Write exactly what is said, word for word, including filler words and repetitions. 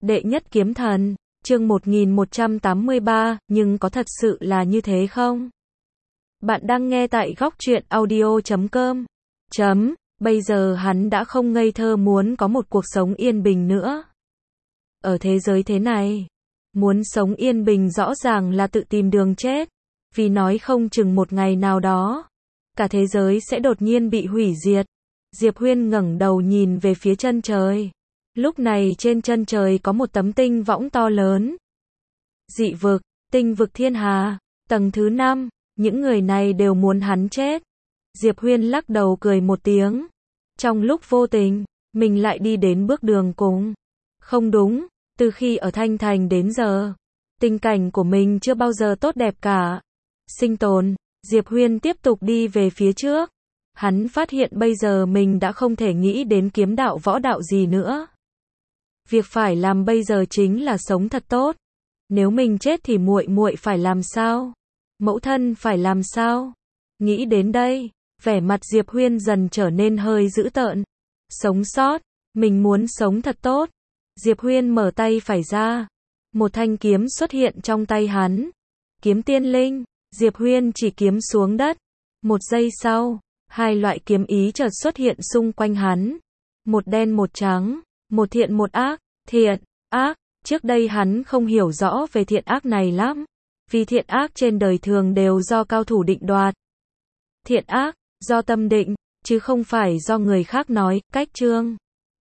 Đệ nhất kiếm thần, chương một nghìn một trăm tám mươi ba, nhưng có thật sự là như thế không? Bạn đang nghe tại góc truyện audio chấm com. Chấm, bây giờ hắn đã không ngây thơ muốn có một cuộc sống yên bình nữa. Ở thế giới thế này, muốn sống yên bình rõ ràng là tự tìm đường chết, vì nói không chừng một ngày nào đó, cả thế giới sẽ đột nhiên bị hủy diệt. Diệp Huyên ngẩng đầu nhìn về phía chân trời. Lúc này trên chân trời có một tấm tinh võng to lớn. Dị vực, tinh vực thiên hà, tầng thứ năm, những người này đều muốn hắn chết. Diệp Huyên lắc đầu cười một tiếng. Trong lúc vô tình, mình lại đi đến bước đường cùng. Không đúng, từ khi ở Thanh Thành đến giờ, tình cảnh của mình chưa bao giờ tốt đẹp cả. Sinh tồn, Diệp Huyên tiếp tục đi về phía trước. Hắn phát hiện bây giờ mình đã không thể nghĩ đến kiếm đạo võ đạo gì nữa. Việc phải làm bây giờ chính là sống thật tốt. Nếu mình chết thì muội muội phải làm sao? Mẫu thân phải làm sao? Nghĩ đến đây, vẻ mặt Diệp Huyên dần trở nên hơi dữ tợn. Sống sót, mình muốn sống thật tốt. Diệp Huyên mở tay phải ra. Một thanh kiếm xuất hiện trong tay hắn. Kiếm tiên linh, Diệp Huyên chỉ kiếm xuống đất. Một giây sau, hai loại kiếm ý chợt xuất hiện xung quanh hắn. Một đen một trắng, một thiện một ác. Thiện, ác, trước đây hắn không hiểu rõ về thiện ác này lắm. Vì thiện ác trên đời thường đều do cao thủ định đoạt. Thiện ác, do tâm định, chứ không phải do người khác nói, cách chương.